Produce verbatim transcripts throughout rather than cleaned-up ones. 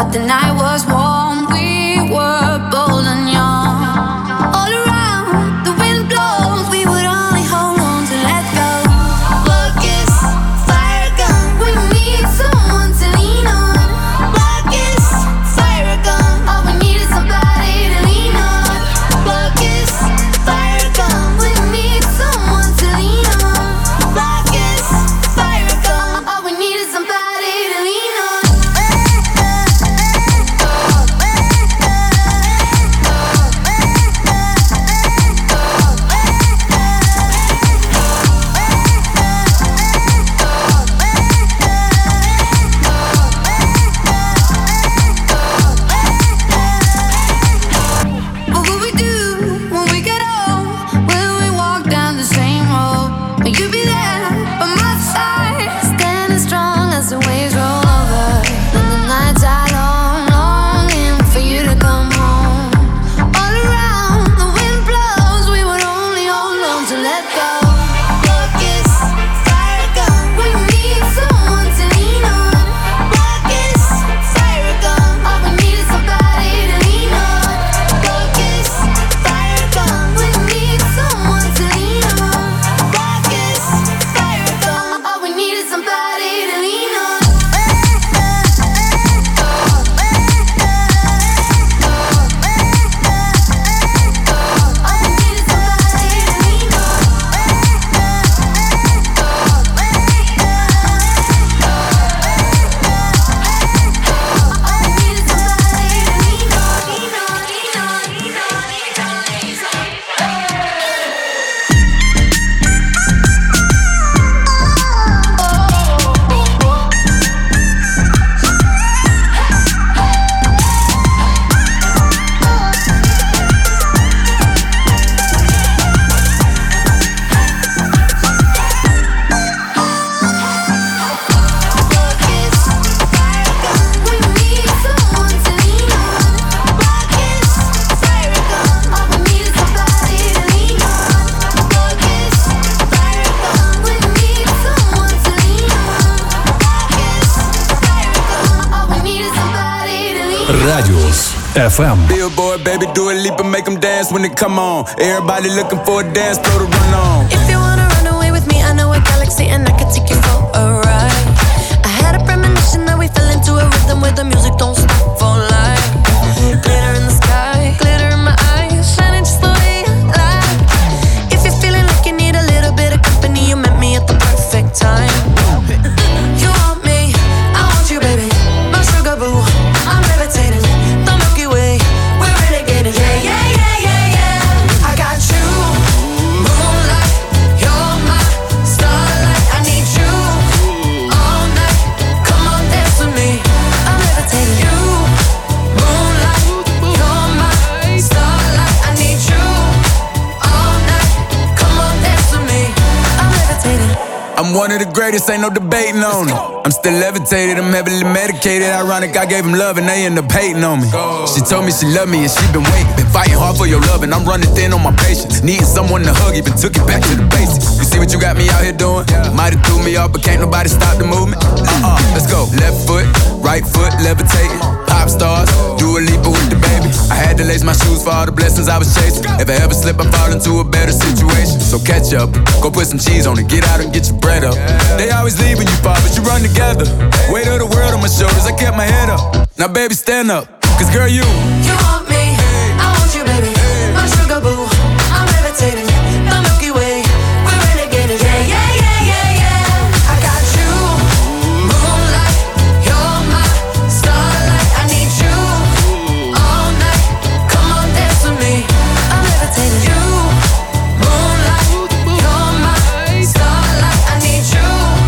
but the night was warm. We were bold and young. All around, the wind blows. We would only hold on to let go. Focus, fire gun. We need someone to lean on. Focus, fire gun. All we need is somebody to lean on. Focus, fire gun. We need someone to lean on. Focus, fire gun. All we need is somebody to lean on. What will we do when we get old? Will we walk down the same road? Will you be there by my side, standing strong as the waves roll over? When the nights are long, longing for you to come home. All around, the wind blows. We would only hold on to let go. Focus, fire gun. We need someone to lean on. Focus, fire gun. All we need is somebody to lean on. Focus, fire gun. We need someone to lean on. Focus, fire gun. All we need is somebody to lean on. Radios эф эм. Billboard, baby, do a leap and make them dance when they come on. Everybody looking for a dance floor to run on. If you wanna run away with me, I know a galaxy and I can take you for a ride. I had a premonition that we fell into a rhythm where the music don't stop for life. Glitter in the sky, glitter in my eyes, shining just the way I like. If you're feeling like you need a little bit of company, you met me at the perfect time. You want me, I want you, baby. My sugar boo, I'm levitating. The Milky Way, we're renegading. Yeah, yeah, yeah, yeah, yeah. I got you, moonlight. You're my starlight. I need you all night. Come on, dance with me. I'm levitating. You, moonlight. You're my starlight. I need you all night. Come on, dance with me. I'm levitating. I'm one of the greatest, ain't no debating on it. I'm still levitated, I'm heavily medicated. Ironic, I gave him love and they end up hating on me. She told me she loved me and she been waiting. Been fighting hard for your love and I'm running thin on my patience. Needing someone to hug, even took it back to the basics. You see what you got me out here doing? Might have threw me off, but can't nobody stop the movement. Uh-uh, let's go. Left foot, right foot, levitating. Pop stars, do a leap with the baby. I had to lace my shoes for all the blessings I was chasing. If I ever slip, I fall into a better situation. So catch up, go put some cheese on it, get out and get your bread up. They always leave when you fall, but you run together. Weight of the world on my shoulders, I kept my head up. Now baby, stand up, cause girl, you You want me, I want you, baby. My sugar boo, I'm levitating. The Milky Way, we're renegading. Yeah, yeah, yeah, yeah, yeah. I got you, moonlight. You're my starlight. I need you all night. Come on, dance with me. I'm levitating. You, moonlight. You're my starlight. I need you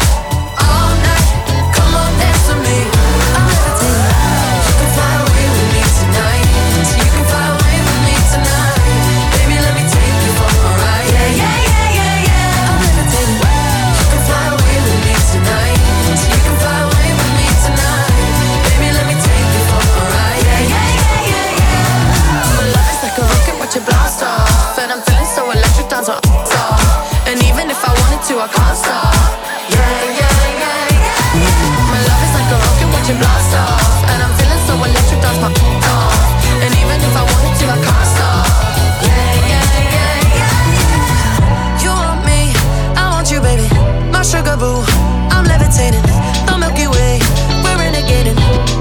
all night. Come on, dance with me. I'm levitating. You can fly away with me tonight. So you can fly away with me tonight. Baby, let me take you for a ride. Yeah, yeah, yeah, yeah, yeah. I'm levitating. You can fly away with me tonight. So you can fly away with me tonight. Baby, let me take you for a ride. Yeah, yeah, yeah, yeah, yeah. My love is like a rocket, watch it blast off. And I'm feeling so electric, down to off. And even if I wanted to, I can't stop. Yeah, yeah, yeah, yeah. My love is like a rocket, watch it blast off. And I'm feeling so electric. lost my thoughts. And even if I wanted to, I can't stop. Yeah, yeah, yeah, yeah. You want me, I want you, baby. My sugar boo, I'm levitating. The Milky Way, we're renegading.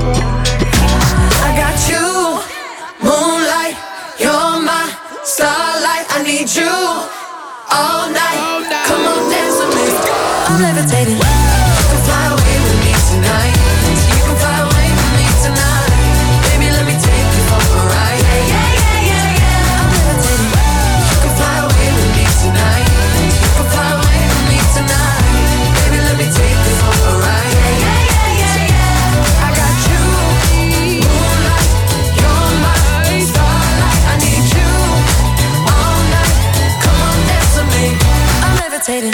I got you, moonlight, you're my starlight. I need you all night. Come on, dance with me. I'm levitating. You can fly away with me tonight. You can fly away with me tonight. Baby, let me take you for a ride. Yeah, yeah, yeah, yeah, yeah. I'm levitating. You can fly away with me tonight. You can fly away with me tonight. Baby, let me take you for a ride. Yeah, yeah, yeah, yeah, yeah. I got you, moonlight, you're my starlight. I need you all night. Come on, dance with me. I'm levitating.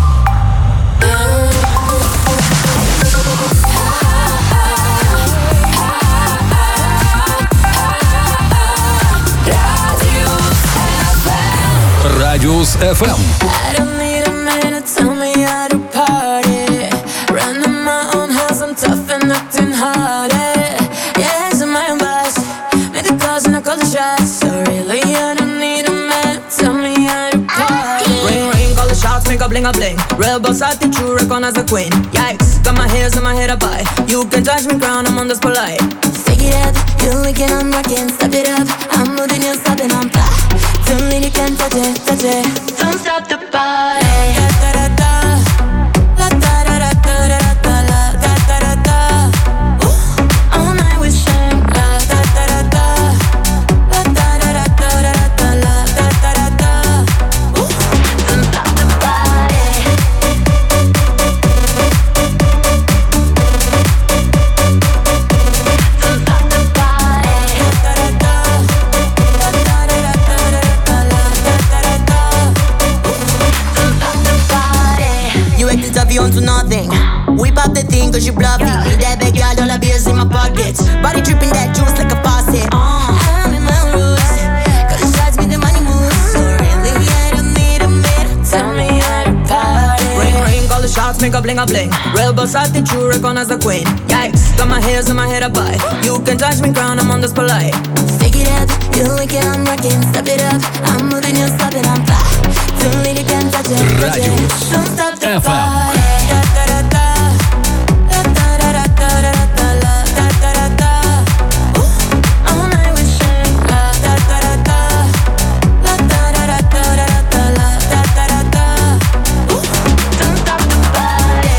Радиус эф эм. I don't need a man to tell me how to party. Running my own house, I'm tough and acting hardy. Yeah, it's in my own boss. Make the calls and I call the shots. So really, I don't need a man to tell me how to party. Ring, ring, call the shots, make a bling a bling. Real boss attitude, recognize the queen. Yikes, got my hairs and my head up high. You can touch me crown, I'm on this polite. Stick it up, you like it, I'm rocking. Step it up, I'm moving, you're stopping, I'm fly. Don't need you can touch it, touch it. Don't stop the party. Da da da da, la da da da da da da, la da da da da. Ooh, all night we shine. La da da da da, la da da da da da da, la da da da da. Ooh, don't stop the party. Don't stop the party. Da da da da, la da da da da da. You acting tough, you on to nothing. Whip up the thing cause you bluffing. Need that big girl, all the bills in my pockets. Body dripping that juice like a faucet. uh. I'm in my own rules, cause the shots make the money move. So really, I don't need a man to tell me how to party. Ring, ring, call the shots, make a bling a bling. Real boss attitude, recognize the queen. Yikes, got my hairs and my head up high. You can touch me crown, I'm on this polite. Stick it up, you like it, I'm rocking. Step it up, I'm moving, you're stopping, I'm fly. Don't need you can touch it, touch it. Don't stop the эф эм. party. Da da da da, la da da da da da da, la da da da da. Ooh, all night we shine. La da da da da, la da da da da da da, la da da da da. Ooh, don't stop the party.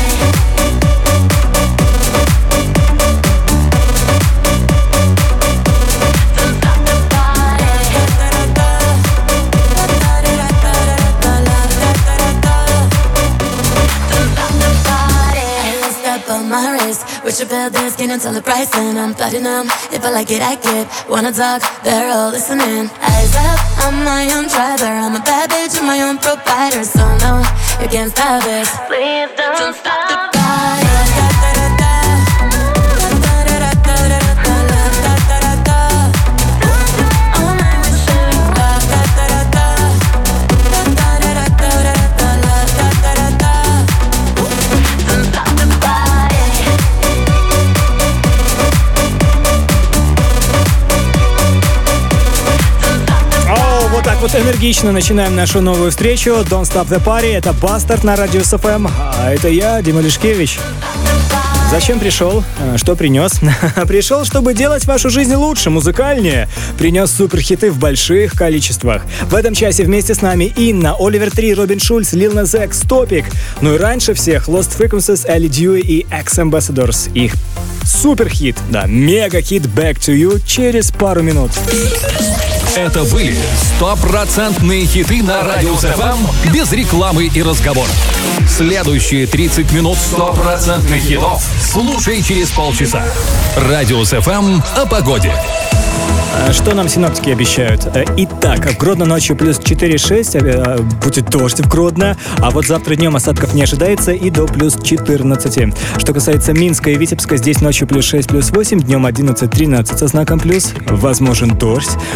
Don't stop the party. Da da da da, la da da da da da, la da da da da. Don't stop the party. Hey, step on my wrist. With your bell, their skin until the price, and I'm platinum. If I like it, I get. Wanna talk? They're all listening. Eyes up, I'm my own driver. I'm a bad bitch, I'm my own provider. So no, you can't stop it. Please don't, don't stop the party. Da da da da, la da da da da da da, la da da da da. All night we shine. La da da da da, la da da da da da, la da da da da. Don't stop the party. О, вот так вот энергично начинаем нашу новую встречу. Don't Stop the Party. Это Бастард на Радиус эф эм. А это я, Дима Лешкевич. Зачем пришел? Что принес? Пришел, чтобы делать вашу жизнь лучше, музыкальнее. Принес суперхиты в больших количествах. В этом часе вместе с нами Инна, Оливер три, Робин Шульц, Lil Nas X, Topic. Ну и раньше всех Lost Frequencies, Ellie Dewey и X-Ambassadors. Их суперхит, да, мега-хит Back to You через пару минут. Это были стопроцентные хиты на Радиус эф эм без рекламы и разговоров. Следующие тридцать минут стопроцентных хитов слушай через полчаса. Радиус эф эм о погоде. Что нам синоптики обещают? Итак, в Гродно ночью плюс четыре-шесть, будет дождь в Гродно, а вот завтра днем осадков не ожидается и до плюс четырнадцати. Что касается Минска и Витебска, здесь ночью плюс шесть, плюс восемь, днем одиннадцать-тринадцать со знаком плюс, возможен дождь. В Бресте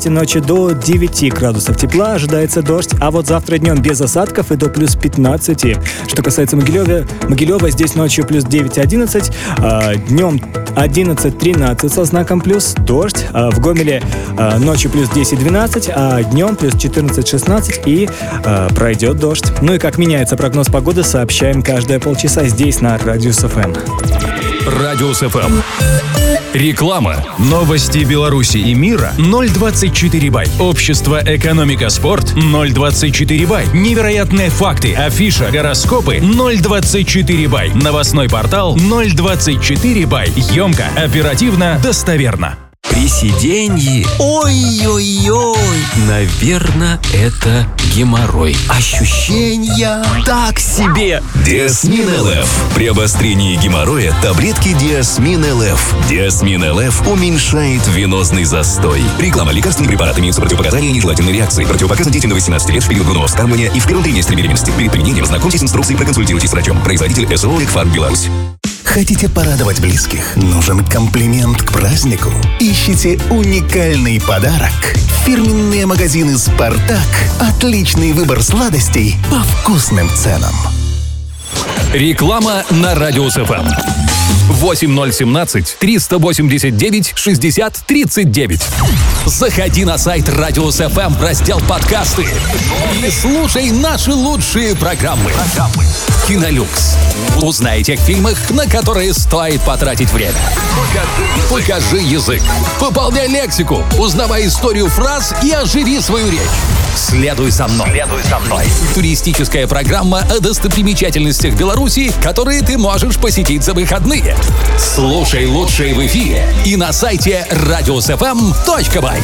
области ночью до девяти градусов тепла, ожидается дождь, а вот завтра днем без осадков и до плюс пятнадцати. Что касается Могилева, Могилева здесь ночью плюс девять-одиннадцать, а днем одиннадцать-тринадцать со знаком плюс, дождь. А в Гомеле а, ночью плюс десять-двенадцать, а днем плюс четырнадцать-шестнадцать и а, пройдет дождь. Ну и как меняется прогноз погоды, сообщаем каждые полчаса здесь на Радиус эф эм. Радиус эф эм. Реклама. Новости Беларуси и мира ноль двадцать четыре бай. Общество «Экономика Спорт» ноль двадцать четыре бай. Невероятные факты, афиша, гороскопы ноль двадцать четыре бай. Новостной портал ноль двадцать четыре бай. Емко, оперативно, достоверно. При сиденье, ой-ой-ой, наверное, это геморрой. Ощущения так себе. Диасмин эл эф. При обострении геморроя таблетки Диасмин эл эф. Диасмин эл эф уменьшает венозный застой. Реклама. Лекарственный препарат имеются противопоказания и нежелательные реакции. Противопоказан детям до восемнадцати лет в период грудного вскармливания и в первом триместре беременности. Перед применением знакомьтесь с инструкцией, проконсультируйтесь с врачом. Производитель эс о о «Лекфарм Беларусь». Хотите порадовать близких? Нужен комплимент к празднику? Ищите уникальный подарок? Фирменные магазины «Спартак». Отличный выбор сладостей по вкусным ценам. Реклама на Радиус эф эм. восемь ноль один семь триста восемьдесят девять шестьдесят тридцать девять. Заходи на сайт Радиус эф эм в раздел «Подкасты» и слушай наши лучшие программы. Кинолюкс. Узнай о тех фильмах, на которые стоит потратить время. Покажи язык. Пополняй лексику. Узнавай историю фраз и оживи свою речь. Следуй за мной. Следуй за мной. Туристическая программа о достопримечательностях Беларуси, которые ты можешь посетить за выходные. Слушай лучшее в эфире и на сайте радиус эф эм точка бай.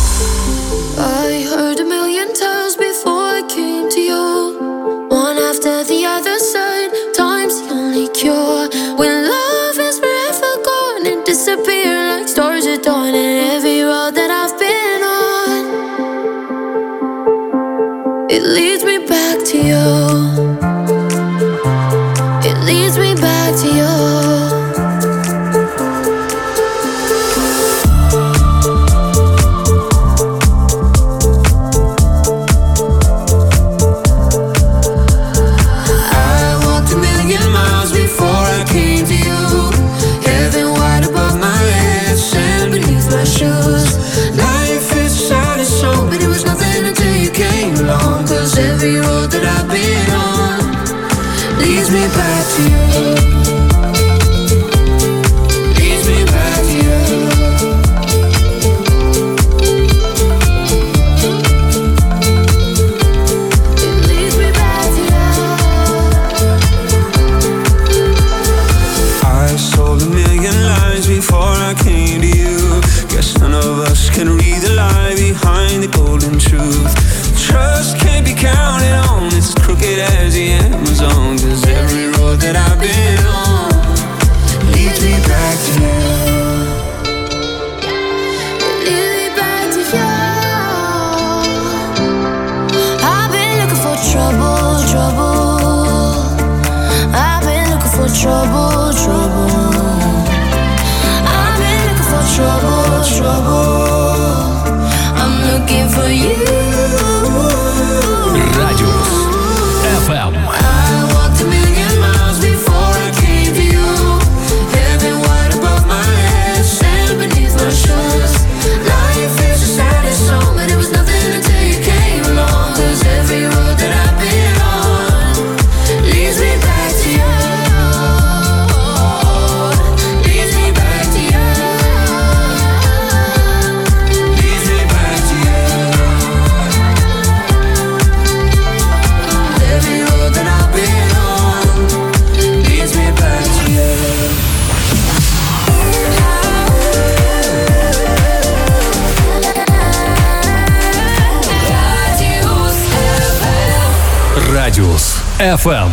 I heard a million times before I came to you. One after the other side, time's the only cure. When love is forever gone and disappear like stars at dawn. And every road that I've been on, it leads me back to you. It leads me back to you. Every road that I've been on leads me back to you. Leads me back to you. It leads me back to you. I sold a million lies before I came to you. Guess none of us can read the lie behind the golden truth. Trust can't be counted on, it's as crooked as the Amazon. Cause every road that I've been on leads me back to you. Leads me back to you. I've been looking for trouble, trouble. I've been looking for trouble, trouble. I've been looking for trouble, trouble. I'm looking for you. Радиус эф эм. I walked a million miles before I came to you. Heaven wide above my head, sand beneath my shoes. Life is a saddest song, but it was nothing until you came along. Cause every road that I've been on leads me back to you. Leads me back to you. Leads me back to you. Every road that I've been on leads me back to you. Радиус эф эм.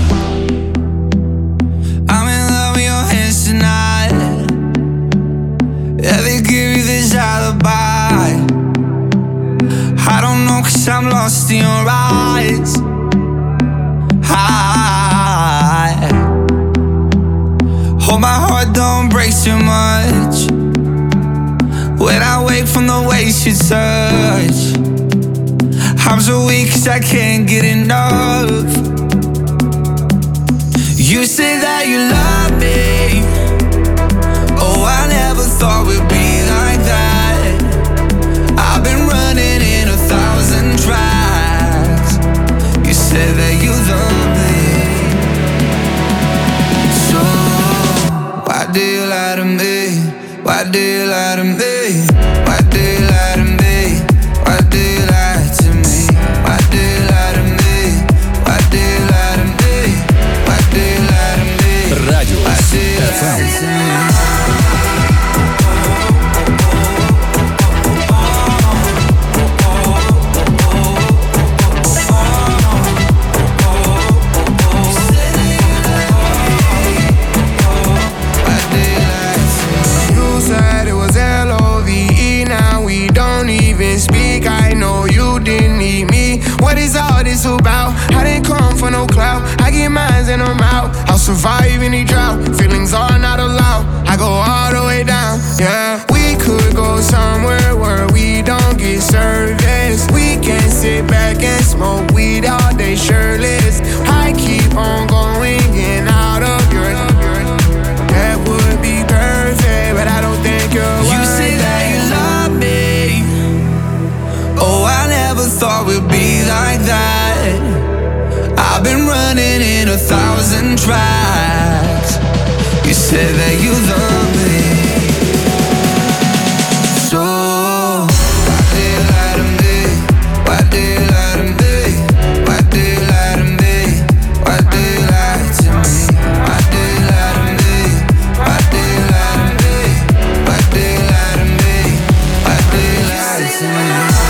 I'm in love with your hands tonight. Yeah, they give you this alibi. I don't know cause I'm lost in your eyes. I hope my heart don't break too much. when I wake from the way she touch. I'm so weak 'cause I can't get enough. You say that you love me. Oh, I never thought we'd be like that. I've been running in a thousand tracks. You said that you love me. So why do you lie to me? Why do you lie to me? Why do you lie to me? Why do you lie to me? Why do you lie to me? Why do you lie to me? Why do you lie to me? Радио эф эм. What is all this about? I didn't come for no clout. I get mines and I'm out. I'll survive any drought. Feelings are not allowed. I go all the way down. Yeah, we could go somewhere where we don't get service. We can sit back and smoke weed all day shirtless. I keep on going in out of your. That would be perfect, but I don't think you're. You say that you love me. Oh, I never thought we'd be like that. I've been running in a thousand tracks. You said that you love me. So why do you lie to me? Why do you lie to me? Why do you lie to me? Why do you lie to me? Why do you lie to me? Why do you lie to me? Why do you lie to me? Why do you lie to me?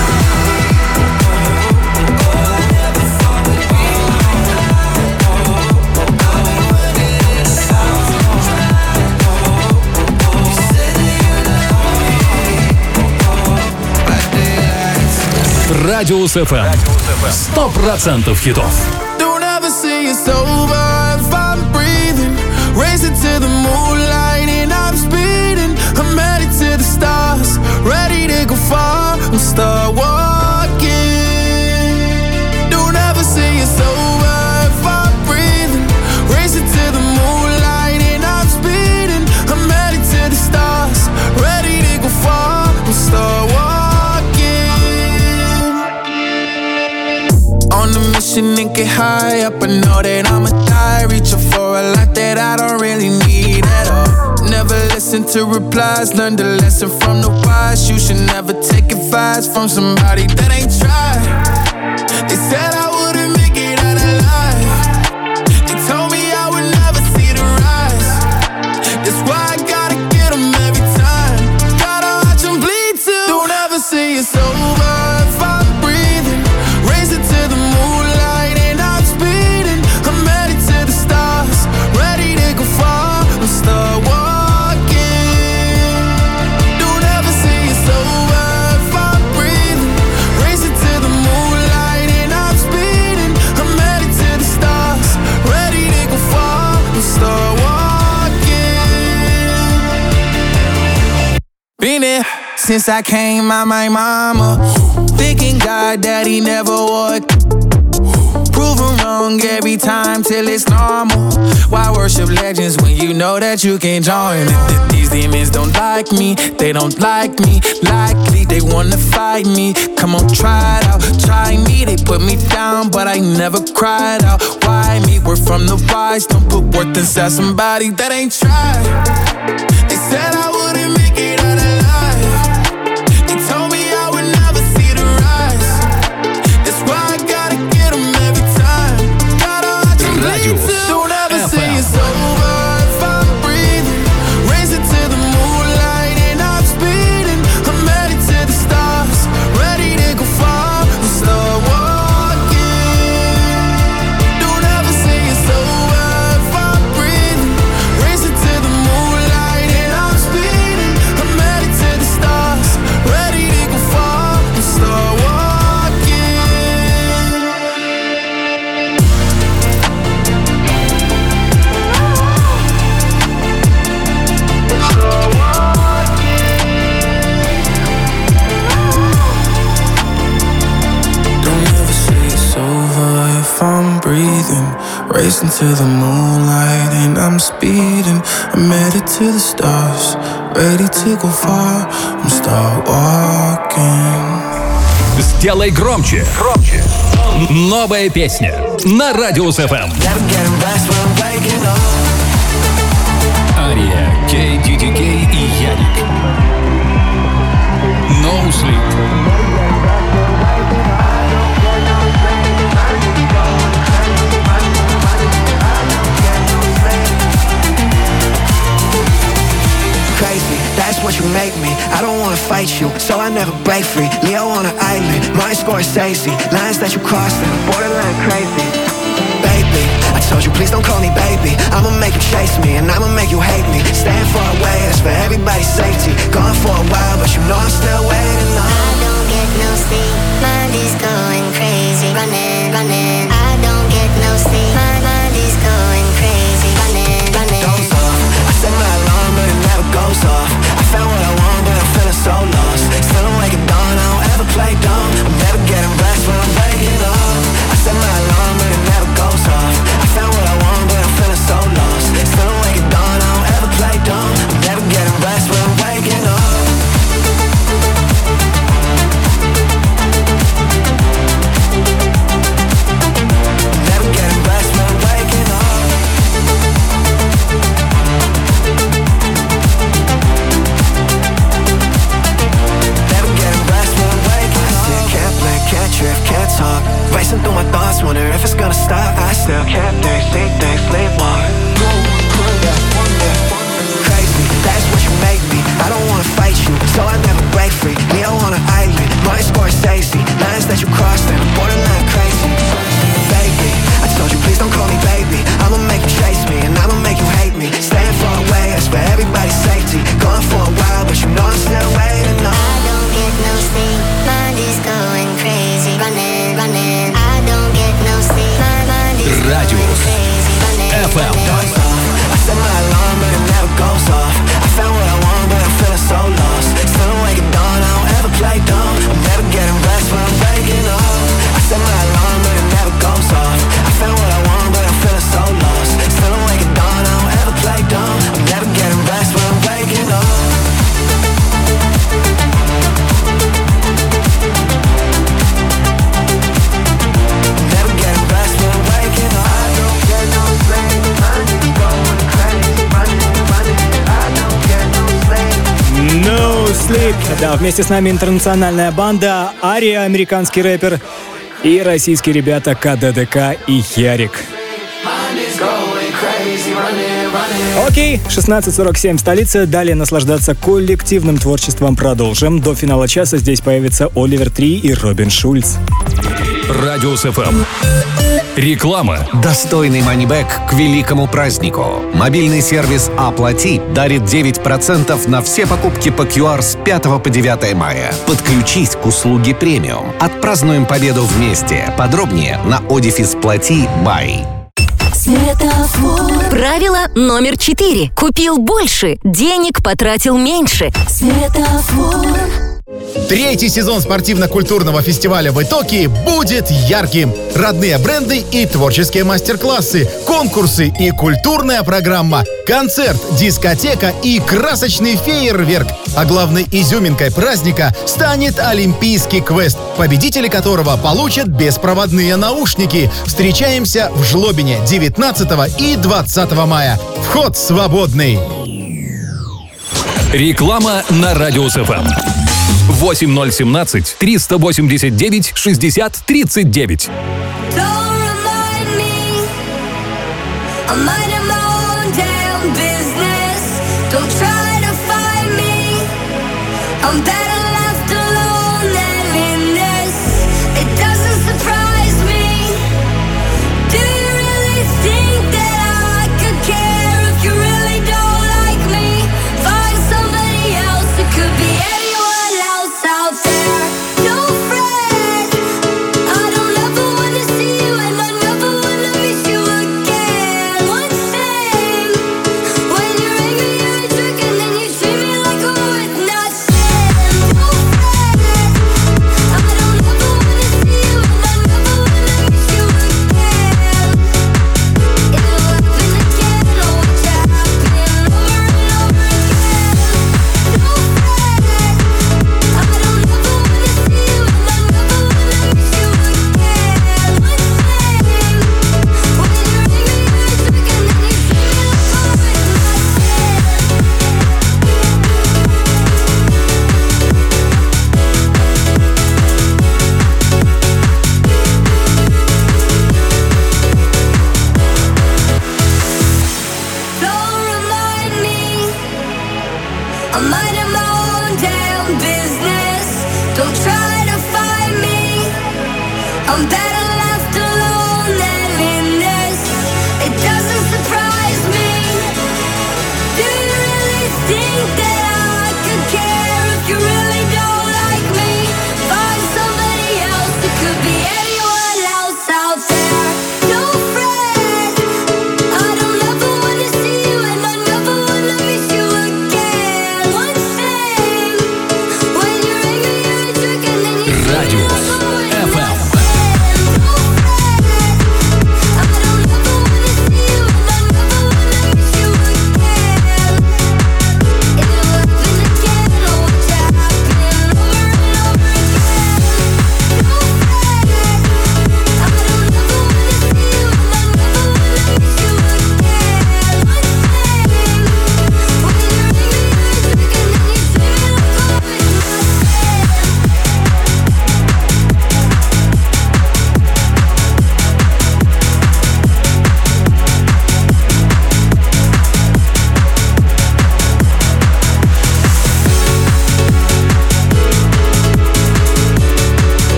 Радиус эф эм. Сто процентов хитов. Don't ever say it's over if I'm breathing. Racing to the moonlight and I'm speeding. I'm headed to the stars, ready to go far and start walking. Don't ever say it's over if I'm breathing. Racing to the moonlight and I'm speeding. I'm headed to the stars, ready to go far and start walking. On a mission and get high up, I know that I'ma die. Reaching for a lot that I don't really need at all. Never listen to replies, learn the lesson from the wise. You should never take advice from somebody that ain't tried. They said I wouldn't make it out alive. They told me I would never see the rise. That's why I gotta get them every time. Gotta watch them bleed too. Don't ever say it's over if I'm breathing. Racing to the moonlight and I'm speeding. I'm headed to the stars, ready to go far and start walking. Don't ever say it's over if I'm breathing. Racing to the moonlight and I'm speeding. I'm headed to the stars, ready to go far and start walking. Been there since I came out my mama. Thinking God that he never would. Proven wrong every time till it's normal. Why worship legends when you know that you can join? These demons don't like me, they don't like me. Likely they wanna fight me. Come on, try it out, try me. They put me down, but I never cried out. Why me? We're from the wise. Don't put worth inside somebody that ain't tried. They said I wouldn't make it out alive. They told me I would never see the rise. That's why I gotta get them every time. Gotta watch them bleed too. Don't ever say it's over if I'm breathing. Racing to the moonlight and I'm speeding. I'm headed to the stars, ready to go far and start walking. Don't ever say it's over if I'm breathing. Racing to the moonlight and I'm speeding. I'm headed to the stars, ready to go far and start walking. to the moonlight and I'm speeding. I'm headed to the stars, ready to go far. I'm start walking. Сделай громче. Громче. Новая песня на Радиус эф эм. Ария, кей ди ди кей и Яник. No Sleep. Crazy, that's what you make me. I don't wanna fight you, so I never break free. Leo on an island, my Scorsese. Lines that you crossed and borderline crazy. Baby, I told you please don't call me baby. I'ma make you chase me and I'ma make you hate me. Staying far away, that's for everybody's safety. Gone for a while, but you know I'm still waiting on. I don't get no sleep, mind is going crazy. Running, running, I don't get no sleep. My mind is going crazy. Running, running. Goes off, I set my alarm but it never goes off. I found what I want but I'm feeling so lost. Still awake at dawn, I don't ever play dumb. I'm never getting rest when I'm waking up. I set my alarm but it never goes off. I found what I want but I'm feeling so lost. Still awake at dawn, I don't ever play dumb. I'm never getting rest when I'm waking up. Never getting rest when I'm waking up. Never getting rest when I'm waking up. I still can't blink, can't drift, can't talk. Racing through my thoughts, wondering if it's gonna stop. I still can't think, see things, sleepwalk. Crazy, that's what you make me. I don't wanna fight you, so I never break free. Leo on an island, my Scorsese. Lines that you crossed and I'm borderline crazy. Baby, I told you please don't call me baby. I'ma make you chase me and I'ma make you hate me. Staying far away, that's for everybody's safety. Gone for a while, but you know I'm still waiting on. I don't get no sleep, mind is going crazy. Running, running, I don't get no sleep. My mind is Радиус эф эм. I set my alarm but it never goes off. I found what I want but I'm feeling so lost. Still awake at dawn, I don't ever play dumb. I'm never getting rest when I'm waking up. I set my alarm but it never goes off. I found what I want but I'm feeling so lost. Still awake at dawn, I don't ever play dumb. I'm never getting rest when I'm waking up. Never getting rest when I'm waking up. I don't get no sleep, mind is going crazy. Running, running, I don't get no sleep. No Sleep. Да, вместе с нами интернациональная банда Ария, американский рэпер, и российские ребята ка дэ дэ ка и Ярик. Окей, шестнадцать сорок семь, столица. Далее наслаждаться коллективным творчеством продолжим. До финала часа здесь появится Оливер три и Робин Шульц. Радиус эф эм. Реклама. Достойный манибэк к великому празднику. Мобильный сервис «Оплати» дарит девять процентов на все покупки по ку ар с пятого по девятое мая. Подключись к услуге премиум. Отпразднуем победу вместе. Подробнее на Одифис Плати Бай. Светофор. Правило номер четыре. Купил больше, денег потратил меньше. Светофор. Третий сезон спортивно-культурного фестиваля в Итоки будет ярким. Родные бренды и творческие мастер-классы, конкурсы и культурная программа, концерт, дискотека и красочный фейерверк. А главной изюминкой праздника станет олимпийский квест, победители которого получат беспроводные наушники. Встречаемся в Жлобине девятнадцатого и двадцатого мая. Вход свободный. Реклама на Радиус эф эм. восемь ноль один семь триста восемьдесят девять шестьдесят тридцать девять.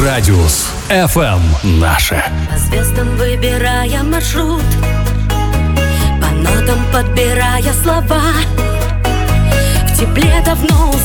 Радиус эф эм наше. По звездам выбирая маршрут, по нотам подбирая слова, в тепле давно